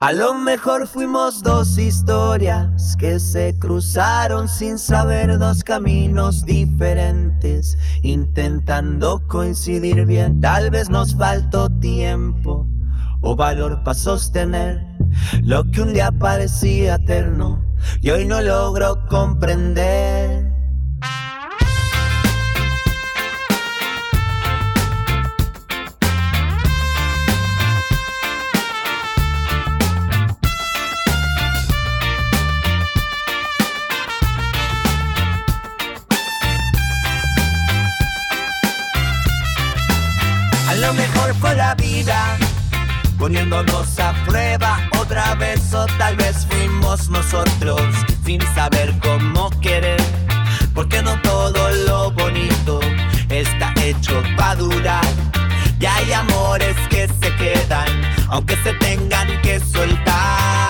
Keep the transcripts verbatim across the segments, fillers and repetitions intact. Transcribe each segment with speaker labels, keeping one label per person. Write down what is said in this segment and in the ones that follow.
Speaker 1: A lo mejor fuimos dos historias que se cruzaron sin saber, dos caminos diferentes intentando coincidir bien. Tal vez nos faltó tiempo o valor para sostener lo que un día parecía eterno y hoy no logro comprender. A lo mejor fue la vida poniéndonos a prueba otra vez, o tal vez fuimos nosotros sin saber cómo querer, porque no todo lo bonito está hecho para durar, y hay amores que se quedan aunque se tengan que soltar.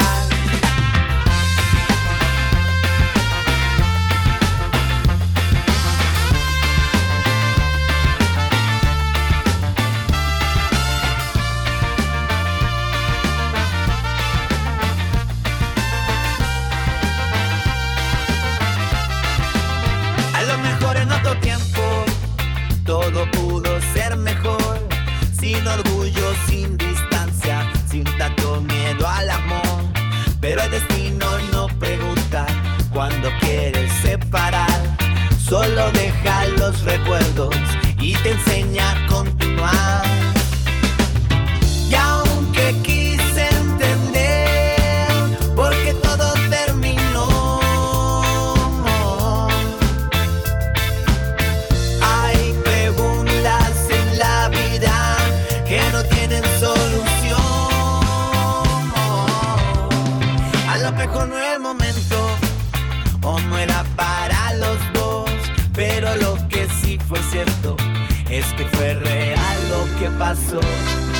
Speaker 1: En otro tiempo todo pudo ser mejor, sin orgullo, sin distancia, sin tanto miedo al amor. Pero el destino no pregunta cuando quiere separar, solo deja los recuerdos y te enseña a continuar. Y aunque quise entender porque todo terminó, hay preguntas en la vida que no tienen solución. A lo mejor no es el momento o no era para los dos, pero lo que sí fue cierto es que fue real lo que pasó.